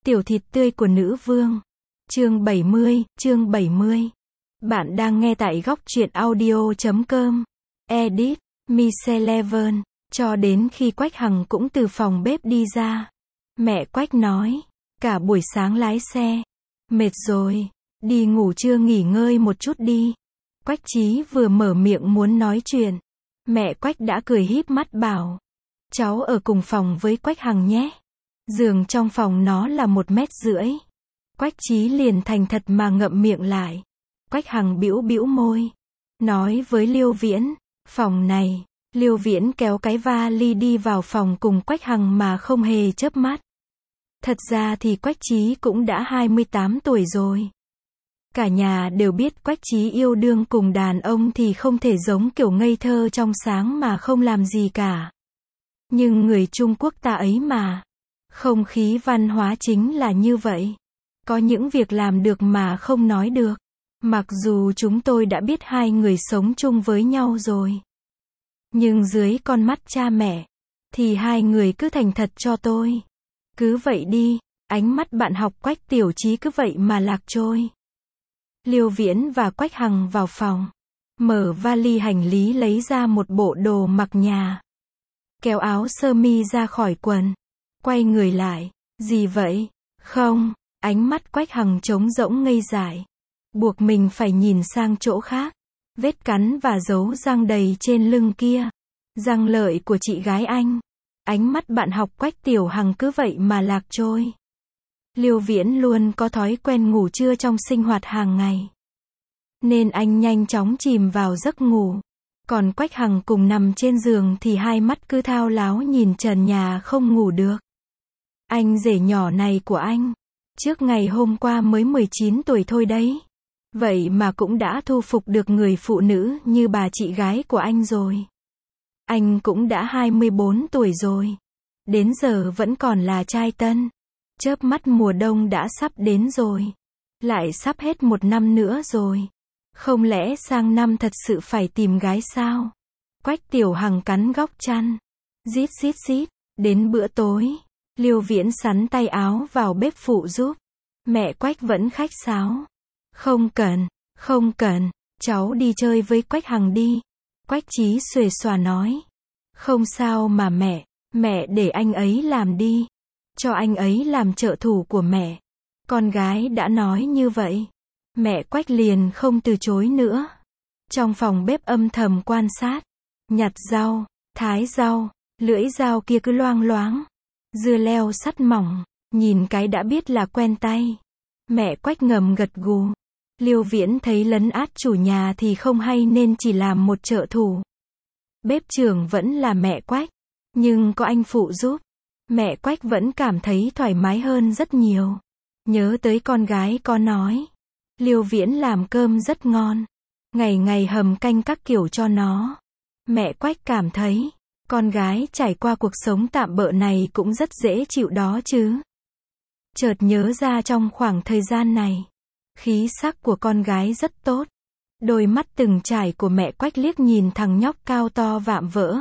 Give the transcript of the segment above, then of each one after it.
Tiểu thịt tươi của nữ vương. Chương 70. Bạn đang nghe tại góc truyện audio.com. Edit, Michelle. Cho đến khi Quách Hằng cũng từ phòng bếp đi ra. Mẹ Quách nói, cả buổi sáng lái xe. Mệt rồi, đi ngủ trưa nghỉ ngơi một chút đi. Quách Chí vừa mở miệng muốn nói chuyện. Mẹ Quách đã cười híp mắt bảo, cháu ở cùng phòng với Quách Hằng nhé. Giường trong phòng nó là 1,5 mét. Quách Chí liền thành thật mà ngậm miệng lại. Quách Hằng bĩu bĩu môi, nói với Liêu Viễn, phòng này. Liêu Viễn kéo cái vali đi vào phòng cùng Quách Hằng mà không hề chớp mắt. Thật ra thì Quách Chí cũng đã 28 tuổi rồi. Cả nhà đều biết Quách Chí yêu đương cùng đàn ông thì không thể giống kiểu ngây thơ trong sáng mà không làm gì cả. Nhưng người Trung Quốc ta ấy mà. Không khí văn hóa chính là như vậy. Có những việc làm được mà không nói được. Mặc dù chúng tôi đã biết hai người sống chung với nhau rồi. Nhưng dưới con mắt cha mẹ, thì hai người cứ thành thật cho tôi. Cứ vậy đi, ánh mắt bạn học Quách Tiểu Chí cứ vậy mà lạc trôi. Liêu Viễn và Quách Hằng vào phòng. Mở vali hành lý lấy ra một bộ đồ mặc nhà. Kéo áo sơ mi ra khỏi quần. Quay người lại. Gì vậy? Không, ánh mắt Quách Hằng trống rỗng ngây dại. Buộc mình phải nhìn sang chỗ khác. Vết cắn và dấu răng đầy trên lưng kia. Răng lợi của chị gái anh. Ánh mắt bạn học Quách Tiểu Hằng cứ vậy mà lạc trôi. Liêu Viễn luôn có thói quen ngủ trưa trong sinh hoạt hàng ngày. Nên anh nhanh chóng chìm vào giấc ngủ. Còn Quách Hằng cùng nằm trên giường thì hai mắt cứ thao láo nhìn trần nhà không ngủ được. Anh rể nhỏ này của anh, trước ngày hôm qua mới 19 tuổi thôi đấy. Vậy mà cũng đã thu phục được người phụ nữ như bà chị gái của anh rồi. Anh cũng đã 24 tuổi rồi. Đến giờ vẫn còn là trai tân. Chớp mắt mùa đông đã sắp đến rồi. Lại sắp hết 1 năm nữa rồi. Không lẽ sang năm thật sự phải tìm gái sao? Quách Tiểu Hằng cắn góc chăn. Rít rít rít. Đến bữa tối, Liêu Viễn sắn tay áo vào bếp phụ giúp. Mẹ Quách vẫn khách sáo. Không cần, cháu đi chơi với Quách Hằng đi. Quách Chí xuề xòa nói. Không sao mà mẹ để anh ấy làm đi. Cho anh ấy làm trợ thủ của mẹ. Con gái đã nói như vậy. Mẹ Quách liền không từ chối nữa. Trong phòng bếp âm thầm quan sát. Nhặt rau, thái rau, lưỡi dao kia cứ loang loáng. Dưa leo sắt mỏng, nhìn cái đã biết là quen tay. Mẹ Quách ngầm gật gù. Liêu Viễn thấy lấn át chủ nhà thì không hay nên chỉ làm một trợ thủ. Bếp trưởng vẫn là mẹ Quách, nhưng có anh phụ giúp. Mẹ Quách vẫn cảm thấy thoải mái hơn rất nhiều. Nhớ tới con gái có nói. Liêu Viễn làm cơm rất ngon. Ngày ngày hầm canh các kiểu cho nó. Mẹ Quách cảm thấy, con gái trải qua cuộc sống tạm bợ này cũng rất dễ chịu đó chứ. Chợt nhớ ra trong khoảng thời gian này, khí sắc của con gái rất tốt. Đôi mắt từng trải của mẹ Quách liếc nhìn thằng nhóc cao to vạm vỡ.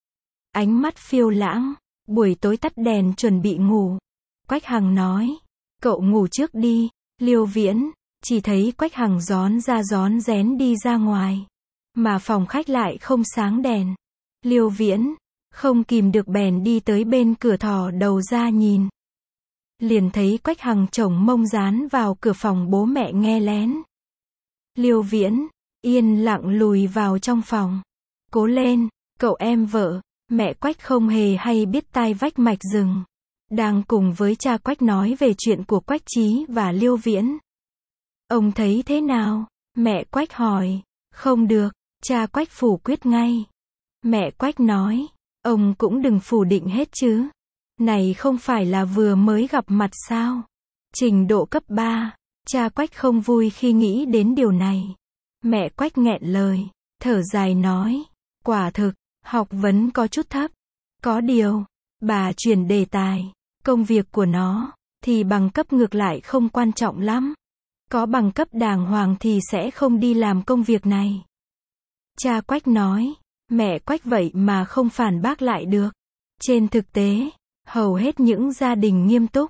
Ánh mắt phiêu lãng, buổi tối tắt đèn chuẩn bị ngủ. Quách Hằng nói, cậu ngủ trước đi. Liêu Viễn, chỉ thấy Quách Hằng rón ra rón rén đi ra ngoài. Mà phòng khách lại không sáng đèn. Liêu Viễn, không kìm được bèn đi tới bên cửa thò đầu ra nhìn. Liền thấy Quách Hằng chổng mông dán vào cửa phòng bố mẹ nghe lén. Liêu Viễn, yên lặng lùi vào trong phòng. Cố lên, cậu em vợ. Mẹ Quách không hề hay biết tai vách mạch rừng. Đang cùng với cha Quách nói về chuyện của Quách Chí và Liêu Viễn. Ông thấy thế nào? Mẹ Quách hỏi. Không được, cha Quách phủ quyết ngay. Mẹ Quách nói, ông cũng đừng phủ định hết chứ. Này không phải là vừa mới gặp mặt sao? Trình độ cấp 3, cha Quách không vui khi nghĩ đến điều này. Mẹ Quách nghẹn lời, thở dài nói, quả thực, học vấn có chút thấp. Có điều, bà chuyển đề tài, công việc của nó, thì bằng cấp ngược lại không quan trọng lắm. Có bằng cấp đàng hoàng thì sẽ không đi làm công việc này. Cha Quách nói, mẹ Quách vậy mà không phản bác lại được. Trên thực tế, hầu hết những gia đình nghiêm túc,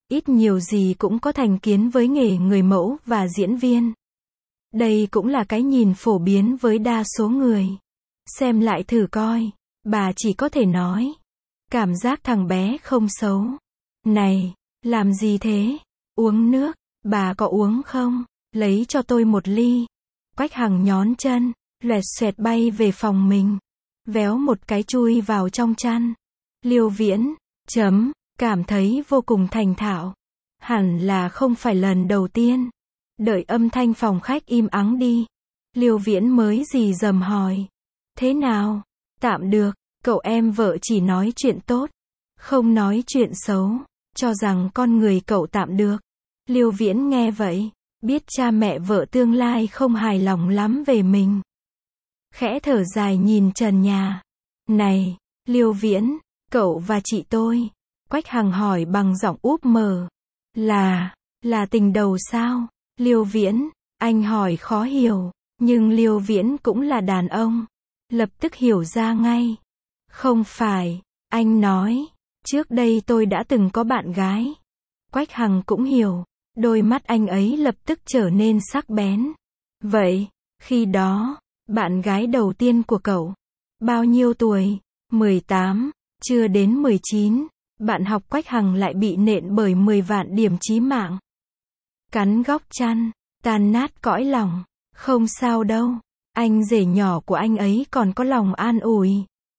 ít nhiều gì cũng có thành kiến với nghề người mẫu và diễn viên. Đây cũng là cái nhìn phổ biến với đa số người. Xem lại thử coi, bà chỉ có thể nói. Cảm giác thằng bé không xấu. Này, làm gì thế? Uống nước, bà có uống không? Lấy cho tôi một ly. Quách Hằng nhón chân, loẹt xoẹt bay về phòng mình. Véo một cái chui vào trong chăn. Liêu Viễn, cảm thấy vô cùng thành thạo. Hẳn là không phải lần đầu tiên. Đợi âm thanh phòng khách im ắng đi. Liêu Viễn mới rì rầm hỏi. Thế nào? Tạm được, cậu em vợ chỉ nói chuyện tốt. Không nói chuyện xấu. Cho rằng con người cậu tạm được. Liêu Viễn nghe vậy. Biết cha mẹ vợ tương lai không hài lòng lắm về mình. Khẽ thở dài nhìn trần nhà. Này, Liêu Viễn, cậu và chị tôi. Quách Hằng hỏi bằng giọng úp mở. Là tình đầu sao? Liêu Viễn, anh hỏi khó hiểu. Nhưng Liêu Viễn cũng là đàn ông. Lập tức hiểu ra ngay. Không phải, anh nói. Trước đây tôi đã từng có bạn gái. Quách Hằng cũng hiểu. Đôi mắt anh ấy lập tức trở nên sắc bén. Vậy, khi đó, bạn gái đầu tiên của cậu, bao nhiêu tuổi? 18, chưa đến 19, bạn học Quách Hằng lại bị nện bởi 10 vạn điểm chí mạng. Cắn góc chăn, tan nát cõi lòng. Không sao đâu, anh rể nhỏ của anh ấy còn có lòng an ủi.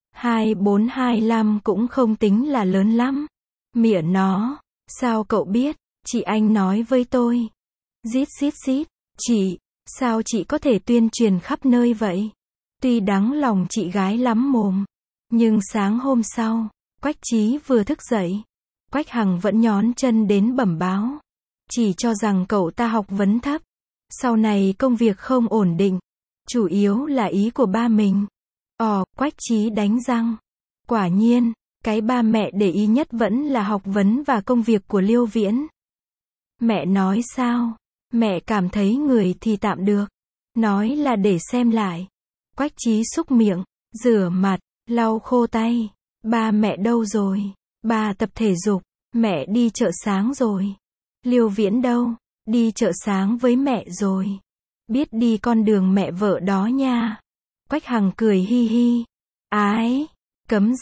24-25 cũng không tính là lớn lắm. Mỉa nó, sao cậu biết? Chị anh nói với tôi. Xít. Chị, sao chị có thể tuyên truyền khắp nơi vậy? Tuy đắng lòng chị gái lắm mồm. Nhưng sáng hôm sau, Quách Chí vừa thức dậy. Quách Hằng vẫn nhón chân đến bẩm báo. Chỉ cho rằng cậu ta học vấn thấp. Sau này công việc không ổn định. Chủ yếu là ý của ba mình. Quách Chí đánh răng. Quả nhiên, cái ba mẹ để ý nhất vẫn là học vấn và công việc của Liêu Viễn. Mẹ nói sao? Mẹ cảm thấy người thì tạm được. Nói là để xem lại. Quách Chí xúc miệng, rửa mặt, lau khô tay. Ba mẹ đâu rồi? Ba tập thể dục. Mẹ đi chợ sáng rồi. Liêu Viễn đâu? Đi chợ sáng với mẹ rồi. Biết đi con đường mẹ vợ đó nha. Quách Hằng cười hi hi. Ái, cấm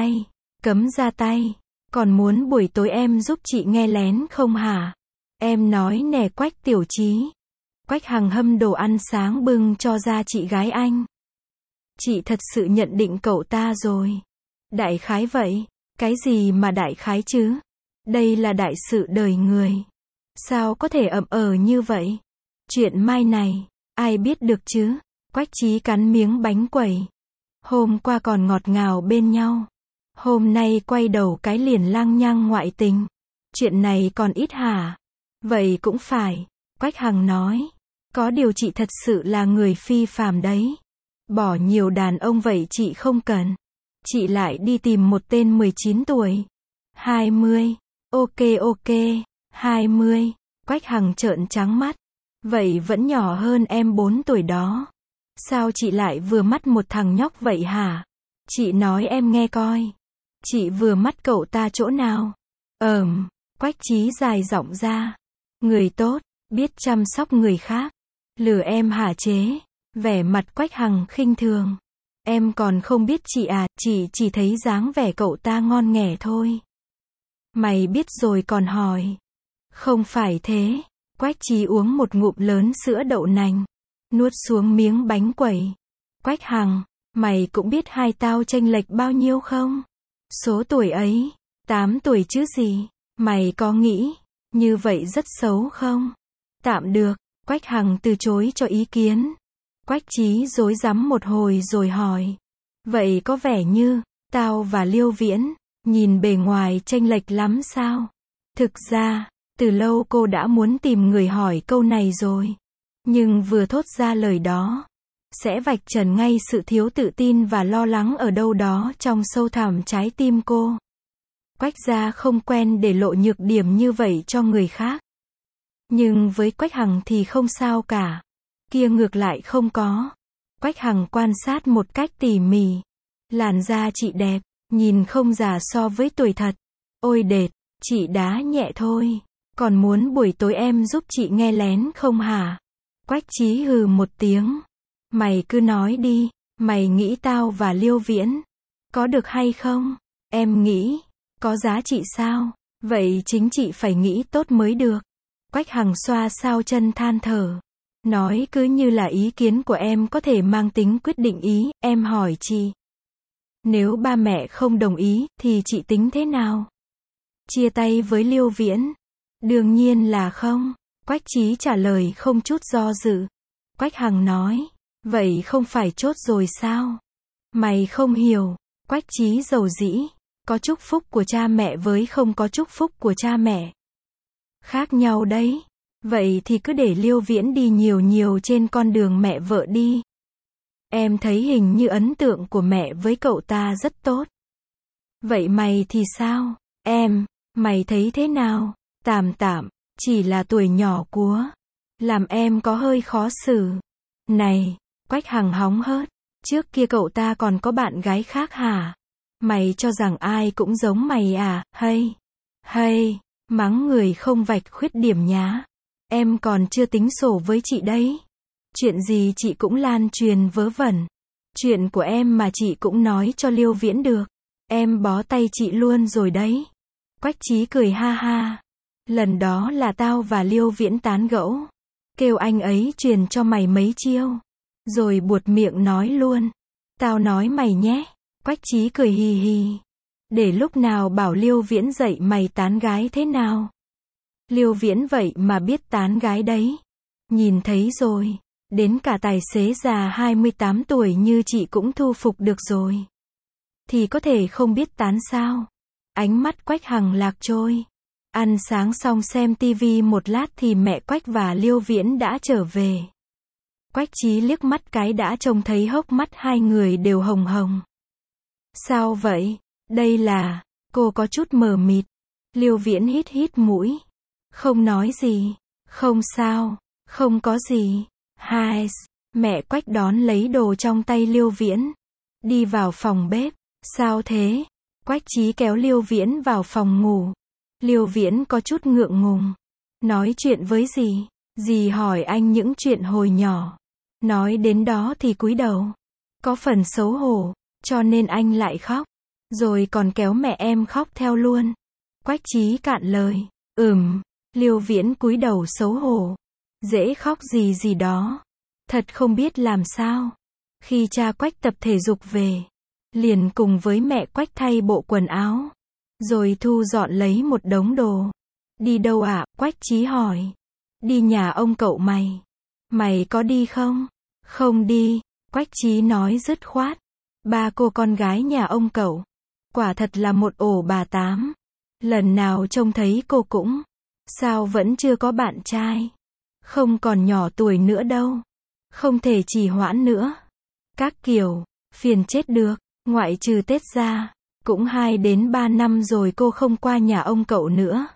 ra tay. Còn muốn buổi tối em giúp chị nghe lén không hả? Em nói nè Quách tiểu Chí. Quách Hằng hâm đồ ăn sáng bưng cho ra chị gái anh. Chị thật sự nhận định cậu ta rồi. Đại khái vậy. Cái gì mà đại khái chứ? Đây là đại sự đời người. Sao có thể ậm như vậy? Chuyện mai này, ai biết được chứ? Quách Chí cắn miếng bánh quẩy. Hôm qua còn ngọt ngào bên nhau. Hôm nay quay đầu cái liền lăng nhăng ngoại tình. Chuyện này còn ít hả? Vậy cũng phải. Quách Hằng nói. Có điều chị thật sự là người phi phàm đấy. Bỏ nhiều đàn ông vậy chị không cần. Chị lại đi tìm một tên 19 tuổi. 20. Ok. 20. Quách Hằng trợn trắng mắt. Vậy vẫn nhỏ hơn em 4 tuổi đó. Sao chị lại vừa mắt một thằng nhóc vậy hả? Chị nói em nghe coi. Chị vừa mắt cậu ta chỗ nào? Quách Chí dài giọng ra. Người tốt, biết chăm sóc người khác. Lừa em hả chế? Vẻ mặt Quách Hằng khinh thường. Em còn không biết chị à, chị chỉ thấy dáng vẻ cậu ta ngon nghẻ thôi. Mày biết rồi còn hỏi. Không phải thế. Quách Chí uống một ngụm lớn sữa đậu nành. Nuốt xuống miếng bánh quẩy. Quách Hằng, mày cũng biết hai tao chênh lệch bao nhiêu không? Số tuổi ấy, 8 tuổi chứ gì? Mày có nghĩ như vậy rất xấu không? Tạm được. Quách Hằng từ chối cho ý kiến. Quách Chí rối rắm một hồi rồi hỏi. Vậy có vẻ như, tao và Liêu Viễn, nhìn bề ngoài chênh lệch lắm sao? Thực ra, từ lâu cô đã muốn tìm người hỏi câu này rồi. Nhưng vừa thốt ra lời đó, sẽ vạch trần ngay sự thiếu tự tin và lo lắng ở đâu đó trong sâu thẳm trái tim cô. Quách gia không quen để lộ nhược điểm như vậy cho người khác. Nhưng với Quách Hằng thì không sao cả. Kia ngược lại không có. Quách Hằng quan sát một cách tỉ mỉ. Làn da chị đẹp, nhìn không già so với tuổi thật. Ôi đệt, Chị đá nhẹ thôi. Còn muốn buổi tối em giúp chị nghe lén không hả? Quách Chí hừ một tiếng. Mày cứ nói đi, mày nghĩ tao và Liêu Viễn có được hay không? Em nghĩ, có giá trị sao? Vậy chính chị phải nghĩ tốt mới được. Quách Hằng xoa sao chân than thở. Nói cứ như là ý kiến của em có thể mang tính quyết định ý, em hỏi chị. Nếu ba mẹ không đồng ý, thì chị tính thế nào? Chia tay với Liêu Viễn? Đương nhiên là không. Quách Chí trả lời không chút do dự. Quách Hằng nói, vậy không phải chốt rồi sao? Mày không hiểu. Quách Chí dầu dĩ, có chúc phúc của cha mẹ với không có chúc phúc của cha mẹ. Khác nhau đấy. Vậy thì cứ để Liêu Viễn đi nhiều nhiều trên con đường mẹ vợ đi. Em thấy hình như ấn tượng của mẹ với cậu ta rất tốt. Vậy mày thì sao? Mày thấy thế nào? Tạm tạm, chỉ là tuổi nhỏ của. Làm em có hơi khó xử. Này, Quách Hằng hóng hớt. Trước kia cậu ta còn có bạn gái khác hả? Mày cho rằng ai cũng giống mày à? Hay, mắng người không vạch khuyết điểm nhá. Em còn chưa tính sổ với chị đấy. Chuyện gì chị cũng lan truyền vớ vẩn. Chuyện của em mà chị cũng nói cho Liêu Viễn được. Em bó tay chị luôn rồi đấy. Quách Chí cười ha ha. Lần đó là tao và Liêu Viễn tán gẫu. Kêu anh ấy truyền cho mày mấy chiêu. Rồi buột miệng nói luôn. Tao nói mày nhé. Quách Chí cười hì hì. Để lúc nào bảo Liêu Viễn dạy mày tán gái thế nào? Liêu Viễn vậy mà biết tán gái đấy. Nhìn thấy rồi. Đến cả tài xế già 28 tuổi như chị cũng thu phục được rồi. Thì có thể không biết tán sao? Ánh mắt Quách Hằng lạc trôi. Ăn sáng xong xem tivi một lát thì mẹ Quách và Liêu Viễn đã trở về. Quách Chí liếc mắt cái đã trông thấy hốc mắt hai người đều hồng hồng. Sao vậy? Đây là... Cô có chút mờ mịt. Liêu Viễn hít hít mũi. Không nói gì. Không sao. Không có gì. Hai. Mẹ Quách đón lấy đồ trong tay Liêu Viễn. Đi vào phòng bếp. Sao thế? Quách Chí kéo Liêu Viễn vào phòng ngủ. Liêu Viễn có chút ngượng ngùng. Nói chuyện với dì. Dì hỏi anh những chuyện hồi nhỏ. Nói đến đó thì cúi đầu. Có phần xấu hổ. Cho nên anh lại khóc. Rồi còn kéo mẹ em khóc theo luôn. Quách Chí cạn lời. Liêu Viễn cúi đầu xấu hổ. Dễ khóc gì gì đó. Thật không biết làm sao. Khi cha Quách tập thể dục về. Liền cùng với mẹ Quách thay bộ quần áo. Rồi thu dọn lấy một đống đồ. Đi đâu ạ? Quách Chí hỏi. Đi nhà ông cậu mày. Mày có đi không? Không đi. Quách Chí nói dứt khoát. Ba cô con gái nhà ông cậu. Quả thật là một ổ bà tám. Lần nào trông thấy cô cũng. Sao vẫn chưa có bạn trai? Không còn nhỏ tuổi nữa đâu. Không thể trì hoãn nữa. Các kiểu. Phiền chết được. Ngoại trừ Tết ra. Cũng 2 đến 3 năm rồi cô không qua nhà ông cậu nữa.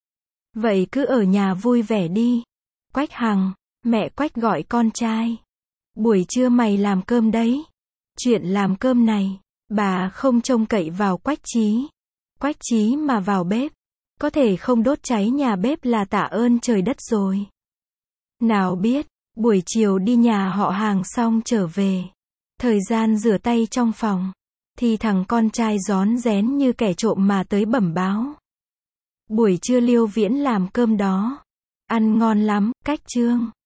Vậy cứ ở nhà vui vẻ đi. Quách Hằng. Mẹ Quách gọi con trai. Buổi trưa mày làm cơm đấy. Chuyện làm cơm này. Bà không trông cậy vào Quách Chí. Quách Chí mà vào bếp. Có thể không đốt cháy nhà bếp là tạ ơn trời đất rồi. Nào biết. Buổi chiều đi nhà họ hàng xong trở về. Thời gian rửa tay trong phòng. Thì thằng con trai rón rén như kẻ trộm mà tới bẩm báo. Buổi trưa Liêu Viễn làm cơm đó. Ăn ngon lắm, Cách Trương.